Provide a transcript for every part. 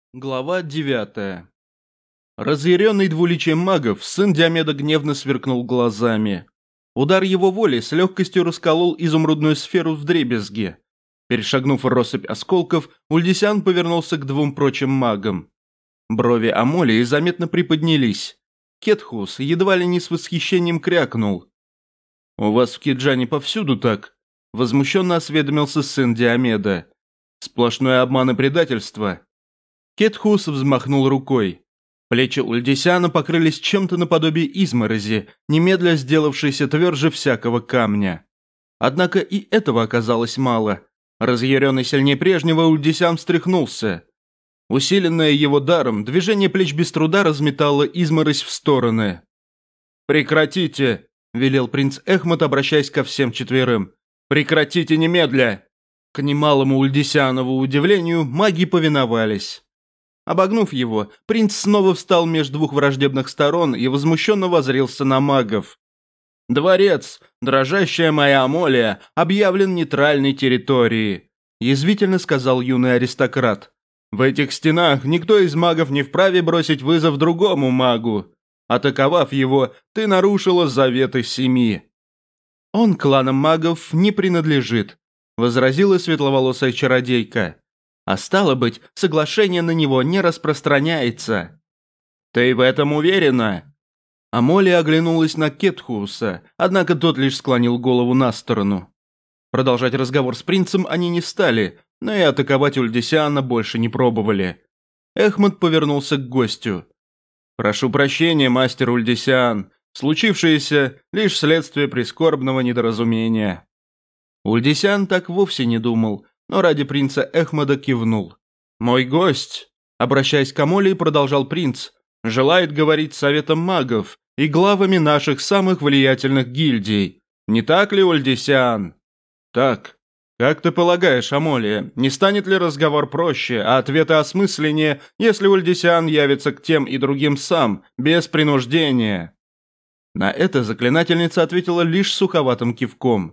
Глава 9. Разъяренный двуличием магов, сын Диомеда гневно сверкнул глазами. Удар его воли с легкостью расколол изумрудную сферу вдребезги. Перешагнув россыпь осколков, Ульдисян повернулся к двум прочим магам. Брови Амолии заметно приподнялись. Кетхус едва ли не с восхищением крякнул. «У вас в Киджане повсюду так?» – возмущенно осведомился сын Диомеда. «Сплошное обман и предательство». Кетхус взмахнул рукой. Плечи Ульдисяна покрылись чем-то наподобие изморози, немедля сделавшейся тверже всякого камня. Однако и этого оказалось мало. Разъяренный сильнее прежнего, Ульдисян встряхнулся. Усиленное его даром, движение плеч без труда разметало изморозь в стороны. «Прекратите!» – велел принц Эхмат, обращаясь ко всем четверым. «Прекратите немедля!» К немалому Ульдисянову удивлению, маги повиновались. Обогнув его, принц снова встал между двух враждебных сторон и возмущенно воззрился на магов. «Дворец, дрожащая моя Амолия, объявлен нейтральной территорией», язвительно сказал юный аристократ. «В этих стенах никто из магов не вправе бросить вызов другому магу. Атаковав его, ты нарушила заветы семи». «Он кланам магов не принадлежит», возразила светловолосая чародейка. «А стало быть, соглашение на него не распространяется». «Ты в этом уверена?» Амолия оглянулась на Кетхуса, однако тот лишь склонил голову на сторону. Продолжать разговор с принцем они не стали, но и атаковать Ульдисяна больше не пробовали. Эхмат повернулся к гостю. «Прошу прощения, мастер Ульдисян. Случившееся – лишь следствие прискорбного недоразумения». Ульдисян так вовсе не думал, но ради принца Эхмада кивнул. «Мой гость», обращаясь к Амолии, продолжал принц, «желает говорить с советом магов и главами наших самых влиятельных гильдий. Не так ли, Ульдисян?» «Так. Как ты полагаешь, Амолия, не станет ли разговор проще, а ответы осмысленнее, если Ульдисян явится к тем и другим сам, без принуждения?» На это заклинательница ответила лишь суховатым кивком.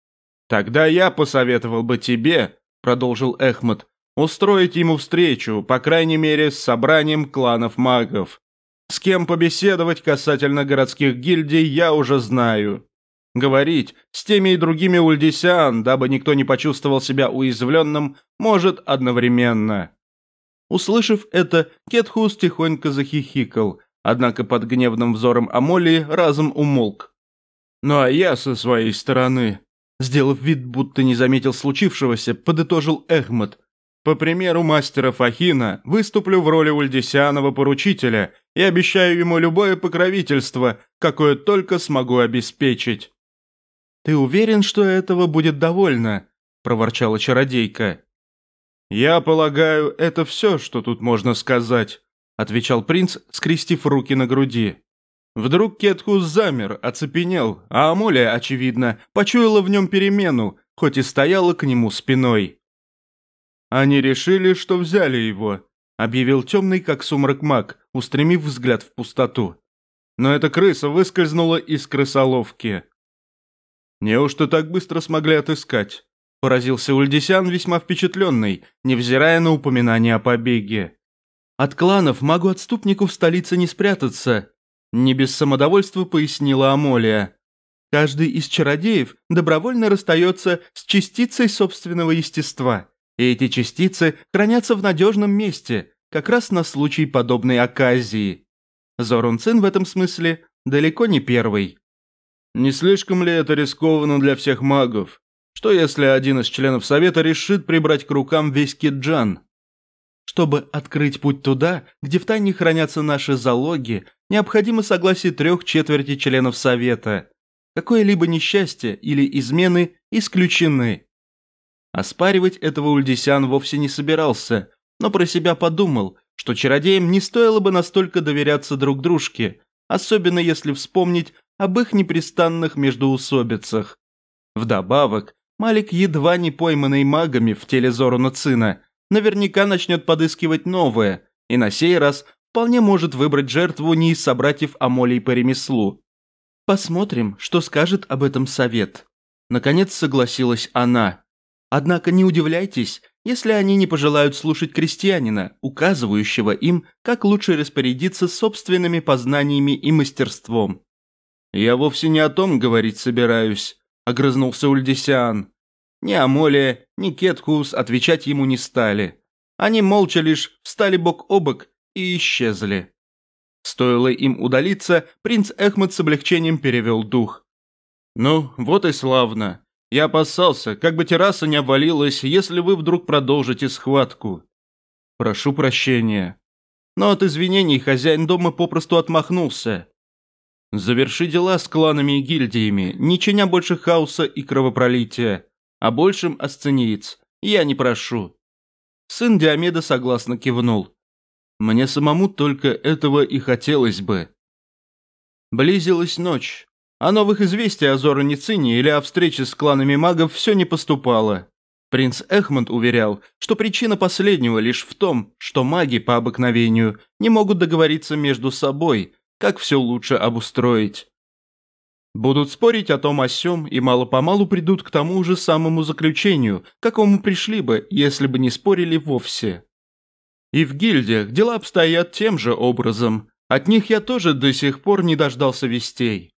«Тогда я посоветовал бы тебе», – продолжил Эхмат, – «устроить ему встречу, по крайней мере, с собранием кланов магов. С кем побеседовать касательно городских гильдий я уже знаю. Говорить с теми и другими Ульдисян, дабы никто не почувствовал себя уязвленным, может одновременно». Услышав это, Кетхус тихонько захихикал, однако под гневным взором Амолии разом умолк. «Ну а я со своей стороны», сделав вид, будто не заметил случившегося, подытожил Эхмат. «По примеру мастера Фахина, выступлю в роли Ульдисянова поручителя и обещаю ему любое покровительство, какое только смогу обеспечить». «Ты уверен, что этого будет довольно?» – проворчала чародейка. «Я полагаю, это все, что тут можно сказать», – отвечал принц, скрестив руки на груди. Вдруг Кетхус замер, оцепенел, а Амолия, очевидно, почуяла в нем перемену, хоть и стояла к нему спиной. «Они решили, что взяли его», – объявил темный, как сумрак маг, устремив взгляд в пустоту. «Но эта крыса выскользнула из крысоловки». «Неужто так быстро смогли отыскать?» – поразился Ульдисян, весьма впечатленный, невзирая на упоминание о побеге. «От кланов магу-отступнику в столице не спрятаться», – не без самодовольства пояснила Амолия. «Каждый из чародеев добровольно расстается с частицей собственного естества, и эти частицы хранятся в надежном месте, как раз на случай подобной оказии. Зорун Цин в этом смысле далеко не первый». «Не слишком ли это рискованно для всех магов? Что если один из членов совета решит прибрать к рукам весь Киджан?» «Чтобы открыть путь туда, где втайне хранятся наши залоги, необходимо согласие 3/4 членов совета. Какое-либо несчастье или измены исключены». Оспаривать этого Ульдисян вовсе не собирался, но про себя подумал, что чародеям не стоило бы настолько доверяться друг дружке, особенно если вспомнить об их непрестанных междоусобицах. Вдобавок, Малик, едва не пойманный магами в теле Зоруна Цина, наверняка начнет подыскивать новое, и на сей раз вполне может выбрать жертву не из собратьев Амолии по ремеслу. «Посмотрим, что скажет об этом совет». Наконец согласилась она. «Однако не удивляйтесь, если они не пожелают слушать крестьянина, указывающего им, как лучше распорядиться собственными познаниями и мастерством. «Я вовсе не о том говорить собираюсь», – огрызнулся Ульдисиан. Ни Амолия, ни Кетхус отвечать ему не стали. Они молча лишь встали бок о бок и исчезли. Стоило им удалиться, принц Эхмед с облегчением перевел дух. «Ну, вот и славно. Я опасался, как бы терраса не обвалилась, если вы вдруг продолжите схватку. Прошу прощения». Но от извинений хозяин дома попросту отмахнулся. «Заверши дела с кланами и гильдиями, не чиня больше хаоса и кровопролития, а большим асцениец. Я не прошу». Сын Диомеда согласно кивнул. «Мне самому только этого и хотелось бы». Близилась ночь. О новых известиях о Зороницине или о встрече с кланами магов все не поступало. Принц Эхманд уверял, что причина последнего лишь в том, что маги по обыкновению не могут договориться между собой, как все лучше обустроить. Будут спорить о том о сём и мало-помалу придут к тому же самому заключению, к какому пришли бы, если бы не спорили вовсе. И в гильдиях дела обстоят тем же образом. От них я тоже до сих пор не дождался вестей.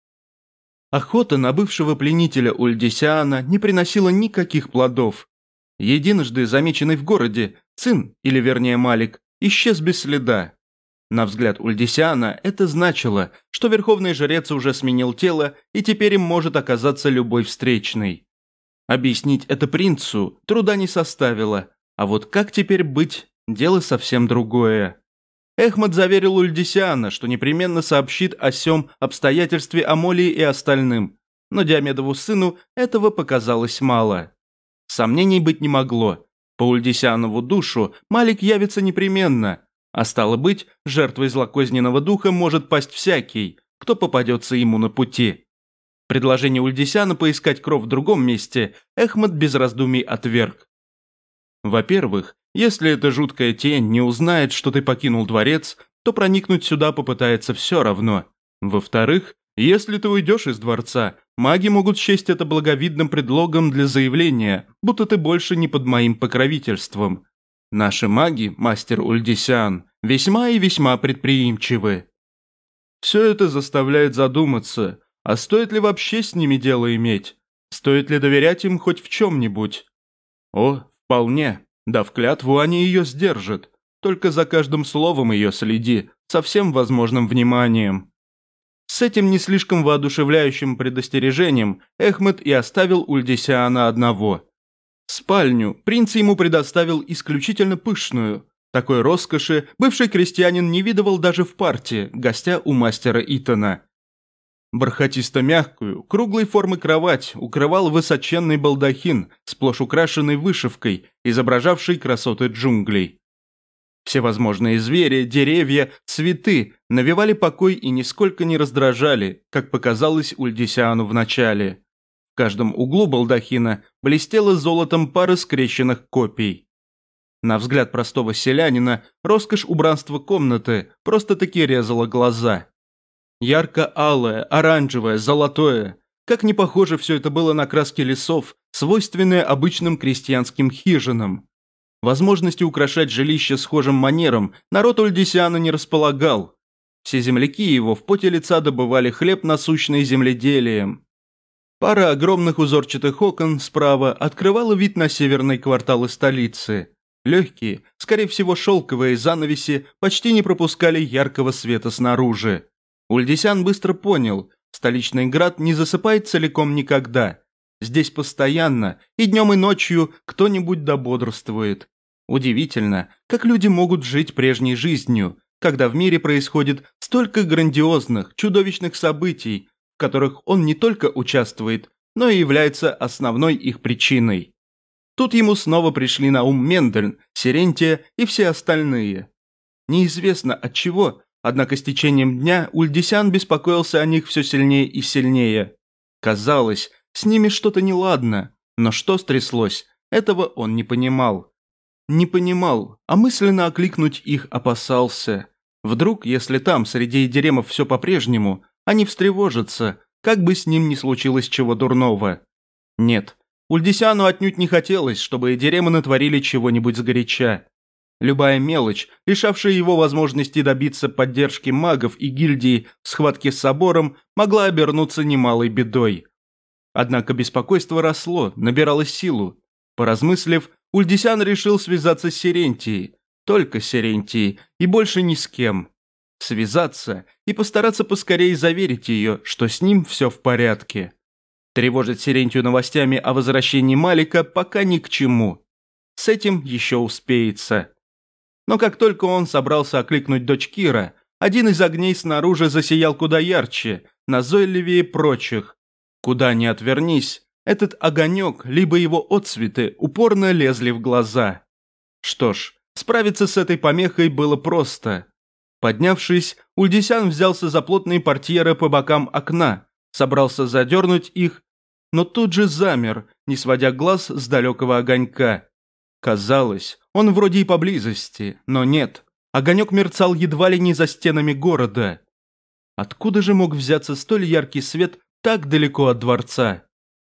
Охота на бывшего пленителя Ульдисиана не приносила никаких плодов. Единожды замеченный в городе, Цин, или вернее Малик, исчез без следа. На взгляд Ульдисиана это значило, что верховный жрец уже сменил тело и теперь им может оказаться любой встречный. Объяснить это принцу труда не составило, а вот как теперь быть, дело совсем другое. Эхмед заверил Ульдисиана, что непременно сообщит о сём обстоятельстве Амолии и остальным, но Диомедову сыну этого показалось мало. Сомнений быть не могло. По Ульдисианову душу Малик явится непременно, а стало быть, жертвой злокозненного духа может пасть всякий, кто попадется ему на пути. Предложение Ульдисиана поискать кров в другом месте Эхмед без раздумий отверг. Во-первых, если эта жуткая тень не узнает, что ты покинул дворец, то проникнуть сюда попытается все равно. Во-вторых, если ты уйдешь из дворца, маги могут счесть это благовидным предлогом для заявления, будто ты больше не под моим покровительством. Наши маги, мастер Ульдисиан, весьма и весьма предприимчивы. Все это заставляет задуматься, а стоит ли вообще с ними дело иметь? Стоит ли доверять им хоть в чем-нибудь? О, вполне. Дав клятву, они ее сдержат. Только за каждым словом ее следи, со всем возможным вниманием. С этим не слишком воодушевляющим предостережением Эхмед и оставил Ульдисиана одного. Спальню принц ему предоставил исключительно пышную. Такой роскоши бывший крестьянин не видывал даже в парте, гостя у мастера Итана. Бархатисто-мягкую, круглой формы кровать укрывал высоченный балдахин, сплошь украшенный вышивкой, изображавшей красоты джунглей. Всевозможные звери, деревья, цветы навевали покой и нисколько не раздражали, как показалось Ульдисиану вначале. В каждом углу балдахина блестела золотом пара скрещенных копий. На взгляд простого селянина роскошь убранства комнаты просто-таки резала глаза. Ярко-алое, оранжевое, золотое. Как не похоже все это было на краски лесов, свойственные обычным крестьянским хижинам. Возможности украшать жилище схожим манером народ Ульдисиана не располагал. Все земляки его в поте лица добывали хлеб насущный земледелием. Пара огромных узорчатых окон справа открывала вид на северные кварталы столицы. Легкие, скорее всего шелковые занавеси почти не пропускали яркого света снаружи. Ульдисиан быстро понял, столичный град не засыпает целиком никогда. Здесь постоянно, и днем и ночью, кто-нибудь дободрствует. Удивительно, как люди могут жить прежней жизнью, когда в мире происходит столько грандиозных, чудовищных событий, в которых он не только участвует, но и является основной их причиной. Тут ему снова пришли на ум Мендельн, Сирентия и все остальные. Неизвестно от чего, однако с течением дня Ульдисиан беспокоился о них все сильнее и сильнее. Казалось, с ними что-то неладно, но что стряслось, этого он не понимал. Не понимал, а мысленно окликнуть их опасался. Вдруг, если там, среди эдеремов, все по-прежнему, они встревожатся, как бы с ним ни случилось чего дурного. Нет, Ульдисяну отнюдь не хотелось, чтобы Эдиремы натворили чего-нибудь сгоряча. Любая мелочь, лишавшая его возможности добиться поддержки магов и гильдии в схватке с собором, могла обернуться немалой бедой. Однако беспокойство росло, набирало силу. Поразмыслив, Ульдисян решил связаться с Серентией, только Серентией, и больше ни с кем. Связаться и постараться поскорее заверить ее, что с ним все в порядке. Тревожить Серентию новостями о возвращении Малика пока ни к чему. С этим еще успеется. Но как только он собрался окликнуть дочь Кира, один из огней снаружи засиял куда ярче, назойливее прочих. Куда ни отвернись, этот огонек, либо его отцветы упорно лезли в глаза. Что ж, справиться с этой помехой было просто. Поднявшись, Ульдисян взялся за плотные портьеры по бокам окна, собрался задернуть их, но тут же замер, не сводя глаз с далекого огонька. Казалось, он вроде и поблизости, но нет. Огонек мерцал едва ли не за стенами города. Откуда же мог взяться столь яркий свет так далеко от дворца?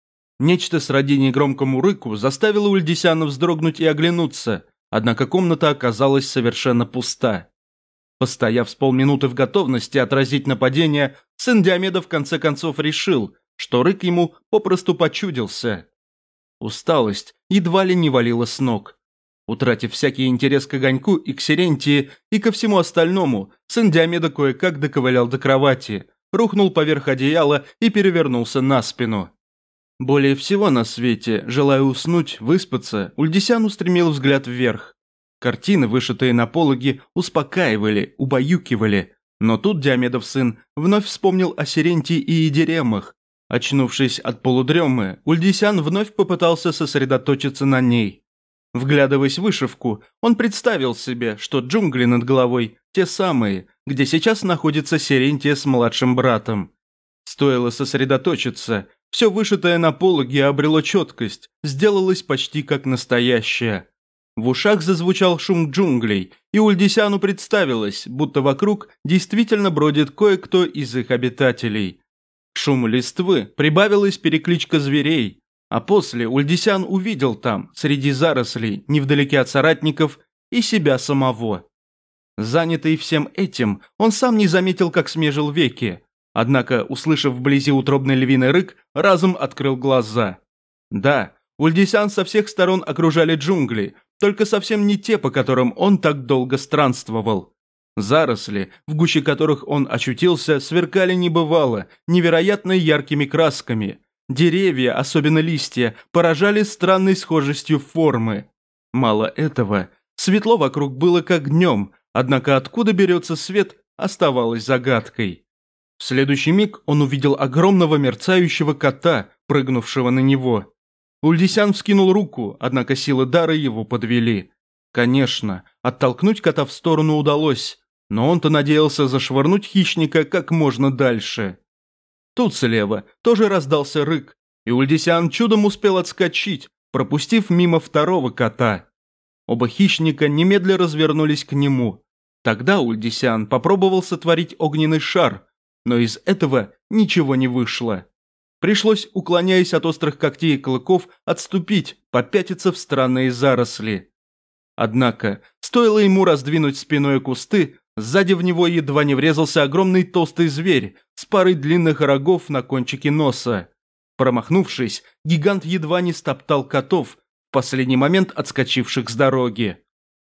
Нечто сродни негромкому рыку заставило Ульдисяна вздрогнуть и оглянуться, однако комната оказалась совершенно пуста. Постояв с полминуты в готовности отразить нападение, сын Диомеда в конце концов решил, что рык ему попросту почудился. Усталость едва ли не валила с ног. Утратив всякий интерес к огоньку и к Серентии, и ко всему остальному, сын Диомеда кое-как доковылял до кровати, рухнул поверх одеяла и перевернулся на спину. Более всего на свете, желая уснуть, выспаться, Ульдисян устремил взгляд вверх. Картины, вышитые на пологе, успокаивали, убаюкивали, но тут Диомедов сын вновь вспомнил о Серентии и Эдиремах. Очнувшись от полудремы, Ульдисян вновь попытался сосредоточиться на ней. Вглядываясь в вышивку, он представил себе, что джунгли над головой те самые, где сейчас находится Серентия с младшим братом. Стоило сосредоточиться, все вышитое на пологе обрело четкость, сделалось почти как настоящее. В ушах зазвучал шум джунглей, и Ульдисяну представилось, будто вокруг действительно бродит кое-кто из их обитателей. К шуму листвы прибавилась перекличка зверей, а после Ульдисян увидел там, среди зарослей, невдалеке от соратников, и себя самого. Занятый всем этим, он сам не заметил, как смежил веки, однако, услышав вблизи утробный львиный рык, разом открыл глаза. Да, Ульдисян со всех сторон окружали джунгли, только совсем не те, по которым он так долго странствовал. Заросли, в гуще которых он очутился, сверкали небывало, невероятно яркими красками. Деревья, особенно листья, поражали странной схожестью формы. Мало этого, светло вокруг было как днем, однако откуда берется свет, оставалось загадкой. В следующий миг он увидел огромного мерцающего кота, прыгнувшего на него. Ульдисян вскинул руку, однако силы дара его подвели. Конечно, оттолкнуть кота в сторону удалось, но он-то надеялся зашвырнуть хищника как можно дальше. Тут слева тоже раздался рык, и Ульдисян чудом успел отскочить, пропустив мимо второго кота. Оба хищника немедля развернулись к нему. Тогда Ульдисян попробовал сотворить огненный шар, но из этого ничего не вышло. Пришлось, уклоняясь от острых когтей и клыков, отступить, попятиться в странные заросли. Однако, стоило ему раздвинуть спиной кусты, сзади в него едва не врезался огромный толстый зверь с парой длинных рогов на кончике носа. Промахнувшись, гигант едва не стоптал котов, в последний момент отскочивших с дороги.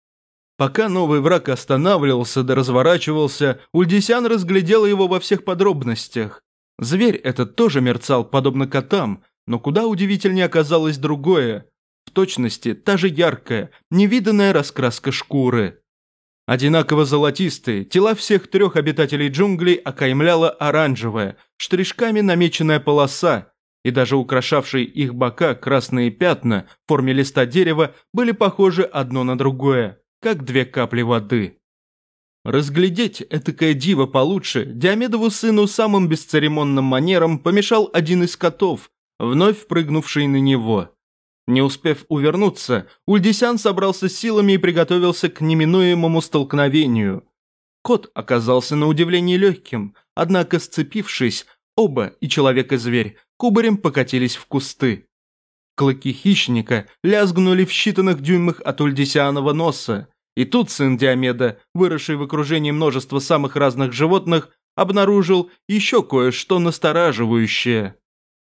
Пока новый враг останавливался да разворачивался, Ульдисян разглядел его во всех подробностях. Зверь этот тоже мерцал, подобно котам, но куда удивительнее оказалось другое. В точности та же яркая, невиданная раскраска шкуры. Одинаково золотистые, тела всех трех обитателей джунглей окаймляла оранжевая, штришками намеченная полоса, и даже украшавшие их бока красные пятна в форме листа дерева были похожи одно на другое, как две капли воды. Разглядеть этакое диво получше Диомедову сыну самым бесцеремонным манером помешал один из котов, вновь прыгнувший на него. Не успев увернуться, Ульдисян собрался с силами и приготовился к неминуемому столкновению. Кот оказался на удивление легким, однако, сцепившись, оба, и человек и зверь, кубарем покатились в кусты. Клыки хищника лязгнули в считанных дюймах от Ульдисианова носа, и тут сын Диомеда, выросший в окружении множества самых разных животных, обнаружил еще кое-что настораживающее.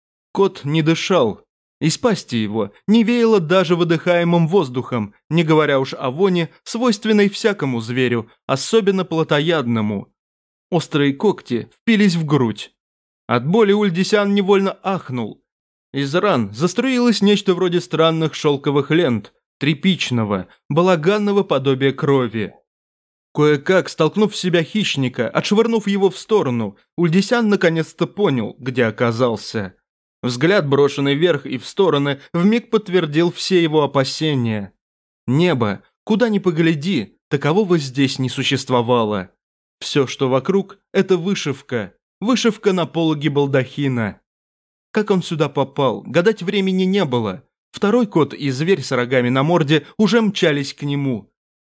Кот не дышал. Из пасти его не веяло даже выдыхаемым воздухом, не говоря уж о воне, свойственной всякому зверю, особенно плотоядному. Острые когти впились в грудь. От боли Ульдисиан невольно ахнул. Из ран заструилось нечто вроде странных шелковых лент, тряпичного, балаганного подобия крови. Кое-как, столкнув в себя хищника, отшвырнув его в сторону, Ульдисиан наконец-то понял, где оказался. Взгляд, брошенный вверх и в стороны, вмиг подтвердил все его опасения. Небо, куда ни погляди, такового здесь не существовало. Все, что вокруг, это вышивка на пологе балдахина. Как он сюда попал, гадать времени не было. Второй кот и зверь с рогами на морде уже мчались к нему.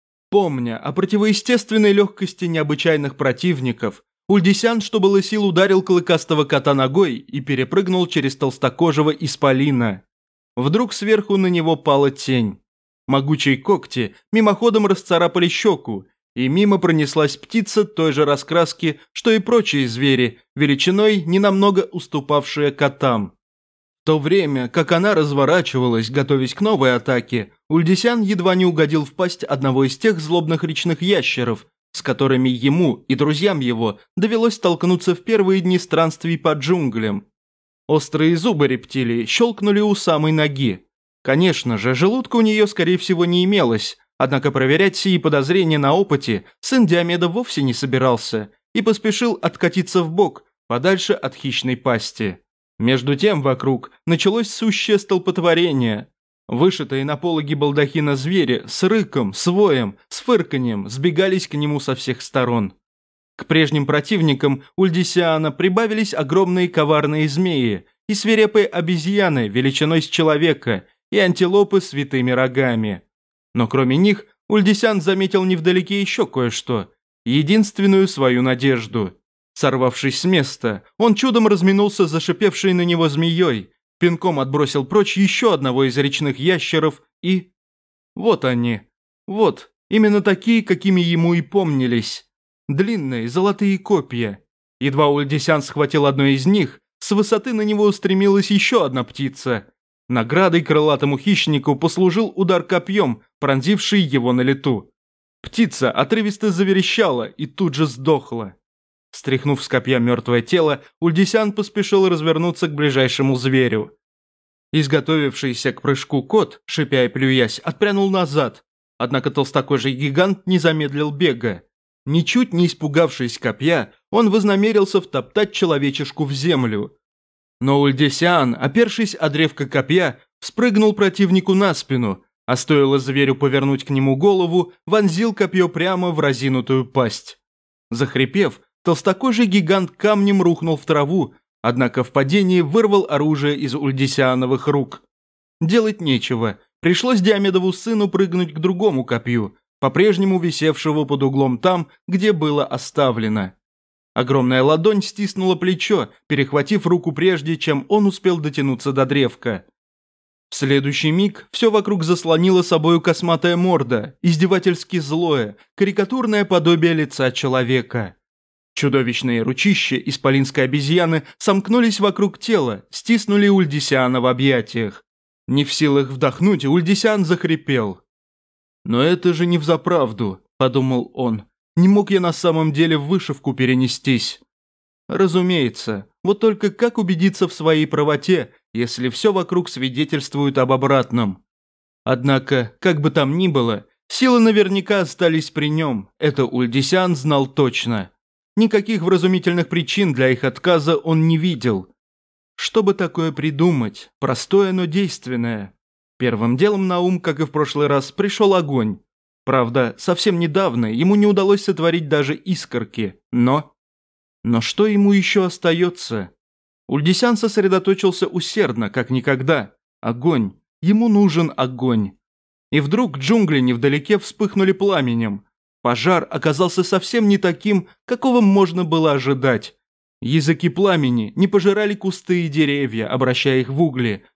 Помня о противоестественной легкости необычайных противников, Ульдисиан, что было сил, ударил клыкастого кота ногой и перепрыгнул через толстокожего исполина. Вдруг сверху на него пала тень. Могучие когти мимоходом расцарапали щеку, и мимо пронеслась птица той же раскраски, что и прочие звери, величиной ненамного уступавшие котам. В то время, как она разворачивалась, готовясь к новой атаке, Ульдисиан едва не угодил в пасть одного из тех злобных речных ящеров, с которыми ему и друзьям его довелось столкнуться в первые дни странствий по джунглям. Острые зубы рептилии щелкнули у самой ноги. Конечно же, желудка у нее, скорее всего, не имелось, однако проверять сии подозрения на опыте сын Диомеда вовсе не собирался и поспешил откатиться вбок, подальше от хищной пасти. Между тем вокруг началось сущее столпотворение. Вышитые на пологе балдахина звери с рыком, с воем, с фырканьем сбегались к нему со всех сторон. К прежним противникам Ульдисиана прибавились огромные коварные змеи и свирепые обезьяны величиной с человека и антилопы с витыми рогами. Но кроме них Ульдисиан заметил невдалеке еще кое-что, единственную свою надежду. Сорвавшись с места, он чудом разминулся с зашипевшей на него змеей, пинком отбросил прочь еще одного из речных ящеров и... Вот они. Вот, именно такие, какими ему и помнились. Длинные золотые копья. Едва Ульдисиан схватил одно из них, с высоты на него устремилась еще одна птица. Наградой крылатому хищнику послужил удар копьем, пронзивший его на лету. Птица отрывисто заверещала и тут же сдохла. Стряхнув с копья мертвое тело, Ульдисиан поспешил развернуться к ближайшему зверю. Изготовившийся к прыжку кот, шипя и плюясь, отпрянул назад, однако толстокожий гигант не замедлил бега. Ничуть не испугавшись копья, он вознамерился втоптать человечешку в землю. Но Ульдисиан, опершись о древко копья, вспрыгнул противнику на спину, а стоило зверю повернуть к нему голову, вонзил копье прямо в разинутую пасть. Захрипев, толстокожий гигант камнем рухнул в траву, однако в падении вырвал оружие из Ульдисиановых рук. Делать нечего, пришлось Диомедову сыну прыгнуть к другому копью, по-прежнему висевшего под углом там, где было оставлено. Огромная ладонь стиснула плечо, перехватив руку прежде, чем он успел дотянуться до древка. В следующий миг все вокруг заслонило собою косматая морда, издевательски злое, карикатурное подобие лица человека. Чудовищные ручища исполинской обезьяны сомкнулись вокруг тела, стиснули Ульдисиана в объятиях. Не в силах вдохнуть, Ульдисиан захрипел. «Но это же не взаправду», – подумал он. «Не мог я на самом деле в вышивку перенестись». Разумеется, вот только как убедиться в своей правоте, если все вокруг свидетельствует об обратном? Однако, как бы там ни было, силы наверняка остались при нем, это Ульдисиан знал точно. Никаких вразумительных причин для их отказа он не видел. Что бы такое придумать, простое, но действенное? Первым делом на ум, как и в прошлый раз, пришел огонь. Правда, совсем недавно ему не удалось сотворить даже искорки, но что ему еще остается? Ульдисиан сосредоточился усердно, как никогда. Огонь. Ему нужен огонь. И вдруг джунгли невдалеке вспыхнули пламенем. Пожар оказался совсем не таким, какого можно было ожидать. Языки пламени не пожирали кусты и деревья, обращая их в угли,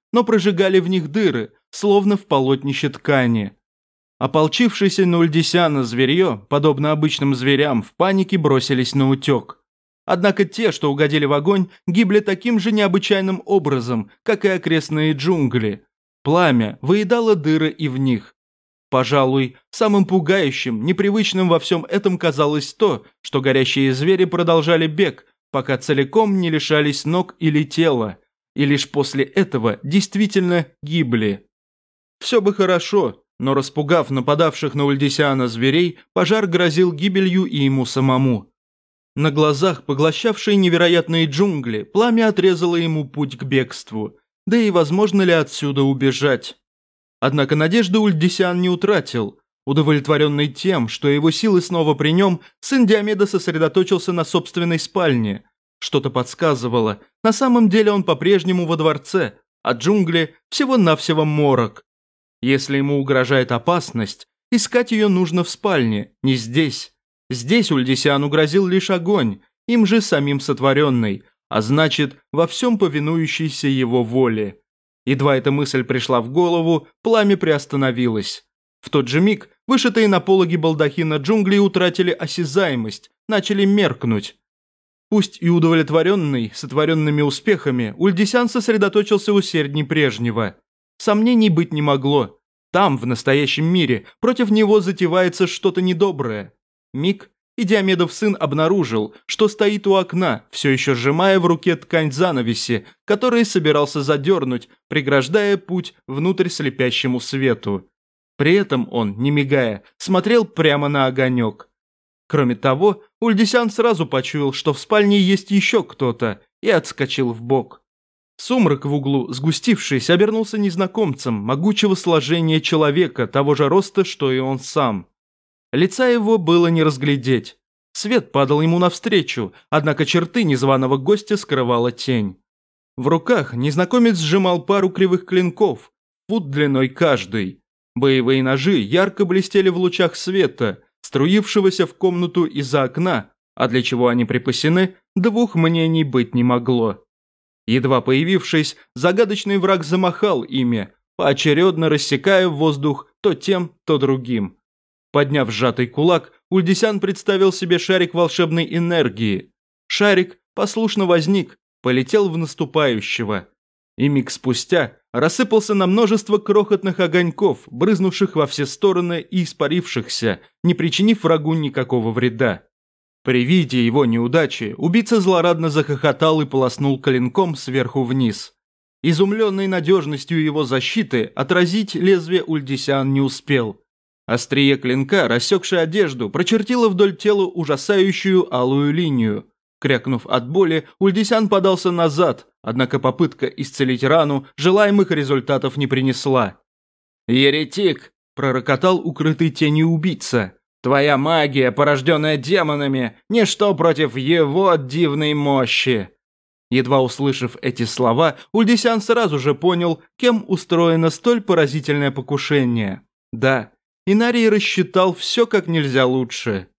но прожигали в них дыры, словно в полотнище ткани. Ополчившиеся на Ульдисяна зверье, подобно обычным зверям, в панике бросились на утек. Однако те, что угодили в огонь, гибли таким же необычайным образом, как и окрестные джунгли. Пламя выедало дыры и в них. Пожалуй, самым пугающим, непривычным во всем этом казалось то, что горящие звери продолжали бег, пока целиком не лишались ног или тела, и лишь после этого действительно гибли. Все бы хорошо, но распугав нападавших на Ульдисяна зверей, пожар грозил гибелью и ему самому. На глазах, поглощавшие невероятные джунгли, пламя отрезало ему путь к бегству, да и возможно ли отсюда убежать. Однако надежды Ульдисян не утратил. Удовлетворенный тем, что его силы снова при нем, сын Диомеда сосредоточился на собственной спальне. Что-то подсказывало, на самом деле он по-прежнему во дворце, а джунгли всего-навсего морок. Если ему угрожает опасность, искать ее нужно в спальне, не здесь. Здесь Ульдисяну грозил лишь огонь, им же самим сотворенный, а значит, во всем повинующийся его воле. Едва эта мысль пришла в голову, пламя приостановилось. В тот же миг вышитые на пологе балдахина джунгли утратили осязаемость, начали меркнуть. Пусть и удовлетворенный сотворенными успехами, Ульдисян сосредоточился усердней прежнего. Сомнений быть не могло. Там, в настоящем мире, против него затевается что-то недоброе. Миг, и Диомедов сын обнаружил, что стоит у окна, все еще сжимая в руке ткань занавеси, который собирался задернуть, преграждая путь внутрь слепящему свету. При этом он, не мигая, смотрел прямо на огонек. Кроме того, Ульдисян сразу почуял, что в спальне есть еще кто-то, и отскочил вбок. Сумрак в углу, сгустившись, обернулся незнакомцем, могучего сложения человека, того же роста, что и он сам. Лица его было не разглядеть. Свет падал ему навстречу, однако черты незваного гостя скрывала тень. В руках незнакомец сжимал пару кривых клинков, фут длиной каждый. Боевые ножи ярко блестели в лучах света, струившегося в комнату из-за окна, а для чего они припасены, двух мнений быть не могло. Едва появившись, загадочный враг замахал ими, поочередно рассекая воздух то тем, то другим. Подняв сжатый кулак, Ульдисян представил себе шарик волшебной энергии. Шарик послушно возник, полетел в наступающего. И миг спустя рассыпался на множество крохотных огоньков, брызнувших во все стороны и испарившихся, не причинив врагу никакого вреда. При виде его неудачи убийца злорадно захохотал и полоснул клинком сверху вниз. Изумленный надежностью его защиты, отразить лезвие Ульдисян не успел. Острие клинка, рассекшее одежду, прочертило вдоль тела ужасающую алую линию. Крякнув от боли, Ульдисян подался назад, однако попытка исцелить рану желаемых результатов не принесла. «Еретик!» – пророкотал укрытый тенью убийца. «Твоя магия, порожденная демонами, ничто против его дивной мощи!» Едва услышав эти слова, Ульдисян сразу же понял, кем устроено столь поразительное покушение. Да, Инарий рассчитал все как нельзя лучше.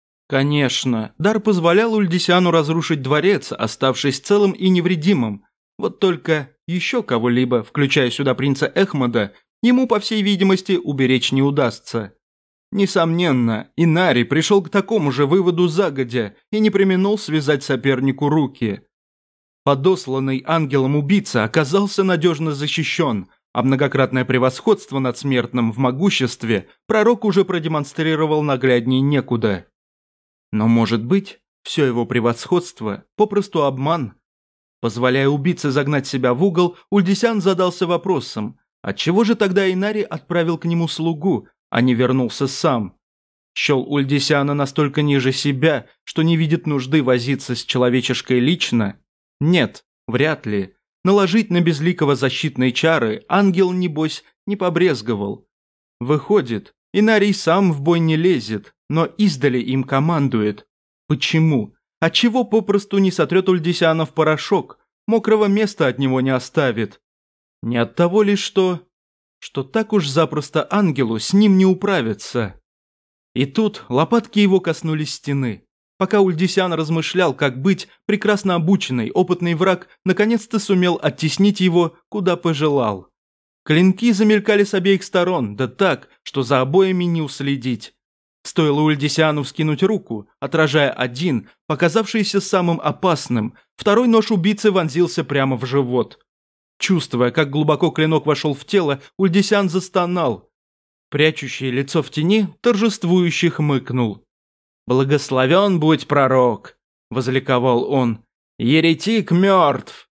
Конечно, дар позволял Ульдисяну разрушить дворец, оставшись целым и невредимым. Вот только еще кого-либо, включая сюда принца Эхмада, ему, по всей видимости, уберечь не удастся. Несомненно, Инарий пришел к такому же выводу загодя и не преминул связать сопернику руки. Подосланный ангелом убийца оказался надежно защищен, а многократное превосходство над смертным в могуществе пророк уже продемонстрировал наглядней некуда. Но, может быть, все его превосходство – попросту обман? Позволяя убийце загнать себя в угол, Ульдисян задался вопросом, отчего же тогда Инарий отправил к нему слугу, а не вернулся сам? Счел Ульдисяна настолько ниже себя, что не видит нужды возиться с человечешкой лично? Нет, вряд ли. Наложить на безликого защитные чары ангел, небось, не побрезговал. Выходит, Инарий сам в бой не лезет, но издали им командует. Почему? Отчего попросту не сотрет Ульдисяна в порошок, мокрого места от него не оставит? Не от того ли, что так уж запросто ангелу с ним не управиться. И тут лопатки его коснулись стены. Пока Ульдисян размышлял, как быть, прекрасно обученный, опытный враг наконец-то сумел оттеснить его, куда пожелал. Клинки замелькали с обеих сторон, да так, что за обоими не уследить. Стоило Ульдисяну вскинуть руку, отражая один, показавшийся самым опасным, второй нож убийцы вонзился прямо в живот. Чувствуя, как глубоко клинок вошел в тело, Ульдисян застонал. Прячущее лицо в тени торжествующе хмыкнул. «Благословен будь пророк!» – возликовал он. «Еретик мертв!»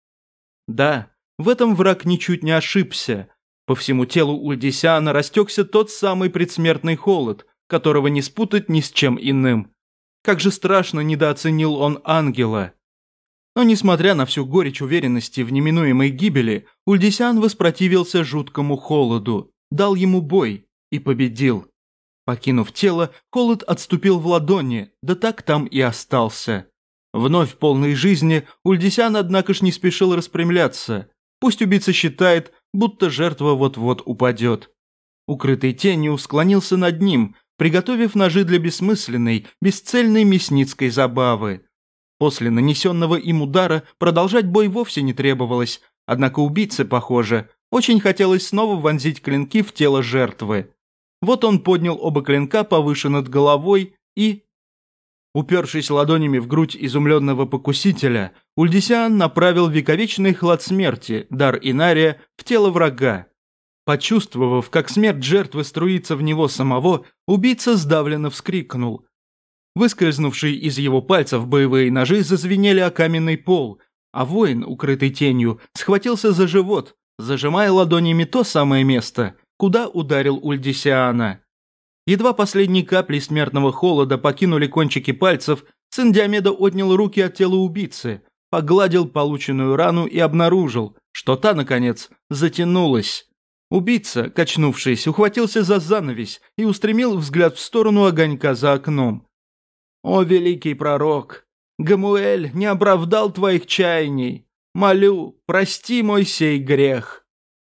Да, в этом враг ничуть не ошибся. По всему телу Ульдисяна растекся тот самый предсмертный холод, которого не спутать ни с чем иным. Как же страшно недооценил он ангела. Но несмотря на всю горечь уверенности в неминуемой гибели, Ульдисян воспротивился жуткому холоду, дал ему бой и победил. Покинув тело, холод отступил в ладони, да так там и остался. Вновь полной жизни, Ульдисян, однако ж, не спешил распрямляться. Пусть убийца считает, будто жертва вот-вот упадет. Укрытый тенью склонился над ним, приготовив ножи для бессмысленной, бесцельной мясницкой забавы. После нанесенного им удара продолжать бой вовсе не требовалось, однако убийце, похоже, очень хотелось снова вонзить клинки в тело жертвы. Вот он поднял оба клинка повыше над головой и... Упершись ладонями в грудь изумленного покусителя, Ульдисян направил вековечный хлад смерти, дар Инария, в тело врага. Почувствовав, как смерть жертвы струится в него самого, убийца сдавленно вскрикнул. Выскользнувшие из его пальцев боевые ножи зазвенели о каменный пол, а воин, укрытый тенью, схватился за живот, зажимая ладонями то самое место, куда ударил Ульдисяна. Едва последние капли смертного холода покинули кончики пальцев, сын Диомеда отнял руки от тела убийцы, погладил полученную рану и обнаружил, что та, наконец, затянулась. Убийца, качнувшись, ухватился за занавесь и устремил взгляд в сторону огонька за окном. «О, великий пророк! Гамуэль не оправдал твоих чаяний! Молю, прости мой сей грех!»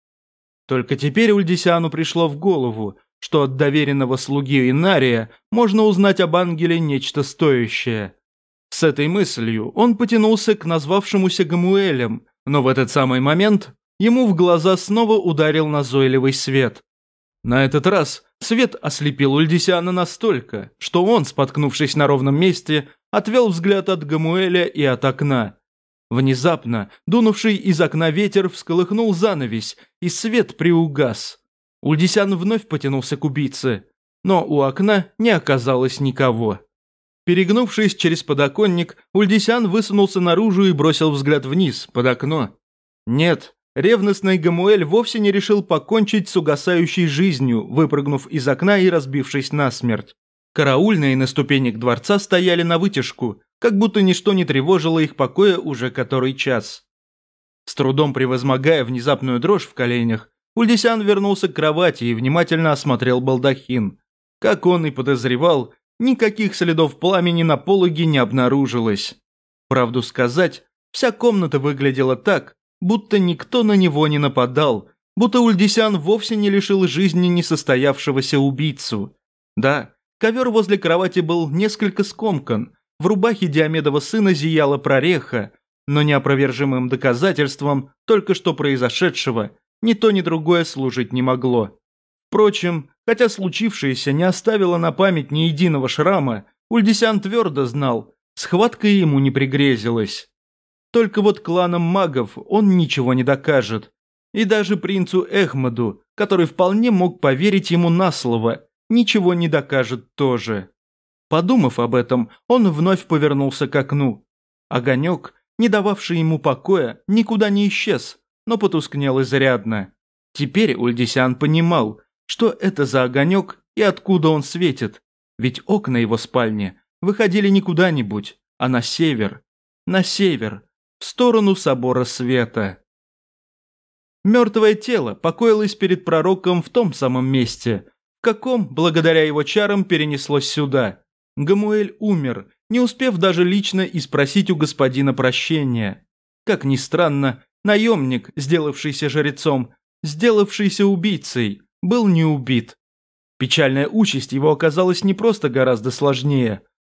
Только теперь Ульдисяну пришло в голову, что от доверенного слуги Инария можно узнать об ангеле нечто стоящее. С этой мыслью он потянулся к назвавшемуся Гамуэлем, но в этот самый момент ему в глаза снова ударил назойливый свет. На этот раз свет ослепил Ульдисяна настолько, что он, споткнувшись на ровном месте, отвел взгляд от Гамуэля и от окна. Внезапно дунувший из окна ветер всколыхнул занавесь, и свет приугас. Ульдисян вновь потянулся к убийце, но у окна не оказалось никого. Перегнувшись через подоконник, Ульдисян высунулся наружу и бросил взгляд вниз, под окно. Нет, ревностный Гамуэль вовсе не решил покончить с угасающей жизнью, выпрыгнув из окна и разбившись насмерть. Караульные на ступенях дворца стояли навытяжку, как будто ничто не тревожило их покоя уже который час. С трудом превозмогая внезапную дрожь в коленях, Ульдисян вернулся к кровати и внимательно осмотрел балдахин. Как он и подозревал, никаких следов пламени на пологе не обнаружилось. Правду сказать, вся комната выглядела так, будто никто на него не нападал, будто Ульдисян вовсе не лишил жизни несостоявшегося убийцу. Да, ковер возле кровати был несколько скомкан, в рубахе Диомедова сына зияла прореха, но неопровержимым доказательством только что произошедшего ни то ни другое служить не могло. Впрочем, хотя случившееся не оставило на память ни единого шрама, Ульдисян твердо знал, схватка ему не пригрезилась. Только вот кланам магов он ничего не докажет. И даже принцу Эхмаду, который вполне мог поверить ему на слово, ничего не докажет тоже. Подумав об этом, он вновь повернулся к окну. Огонек, не дававший ему покоя, никуда не исчез, но потускнел изрядно. Теперь Ульдисян понимал, что это за огонек и откуда он светит, ведь окна его спальни выходили не куда-нибудь, а на север. На север, в сторону собора света. Мертвое тело покоилось перед пророком в том самом месте, в каком, благодаря его чарам, перенеслось сюда. Гамуэль умер, не успев даже лично испросить у господина прощения. Как ни странно, наемник, сделавшийся жрецом, сделавшийся убийцей, был не убит. Печальная участь его оказалась не просто гораздо сложнее.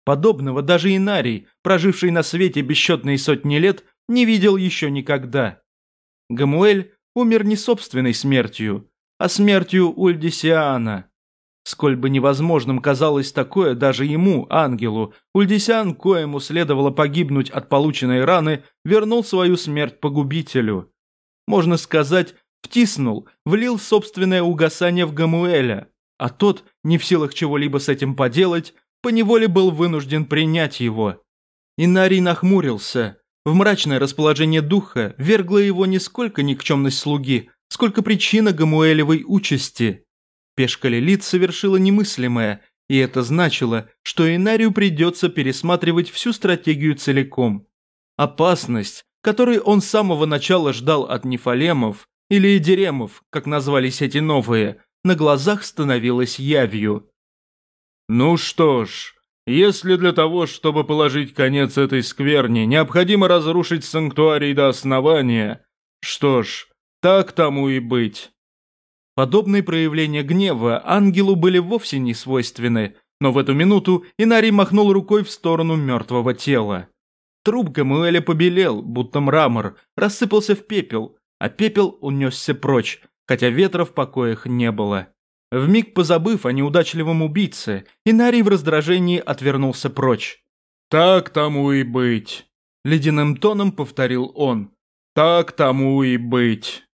Подобного даже Инарий, проживший на свете бесчетные сотни лет, не видел еще никогда. Гамуэль умер не собственной смертью, а смертью Ульдисиана. Сколь бы невозможным казалось такое даже ему, ангелу, Ульдисиан, коему следовало погибнуть от полученной раны, вернул свою смерть погубителю. Можно сказать, втиснул, влил собственное угасание в Гамуэля, а тот, не в силах чего-либо с этим поделать, поневоле был вынужден принять его. Инарий нахмурился. В мрачное расположение духа вергла его не сколько никчемность слуги, сколько причина Гамуэлевой участи. Пешка Лилит совершила немыслимое, и это значило, что Инарию придется пересматривать всю стратегию целиком. Опасность, которой он с самого начала ждал от нефалемов, или эдеремов, как назвались эти новые, на глазах становилась явью. «Ну что ж, если для того, чтобы положить конец этой скверне, необходимо разрушить санктуарий до основания, что ж, так тому и быть». Подобные проявления гнева ангелу были вовсе не свойственны, но в эту минуту Инарий махнул рукой в сторону мертвого тела. Труп Гамуэля побелел, будто мрамор, рассыпался в пепел, а пепел унесся прочь, хотя ветра в покоях не было. Вмиг позабыв о неудачливом убийце, Инарий в раздражении отвернулся прочь. «Так тому и быть», — ледяным тоном повторил он. «Так тому и быть».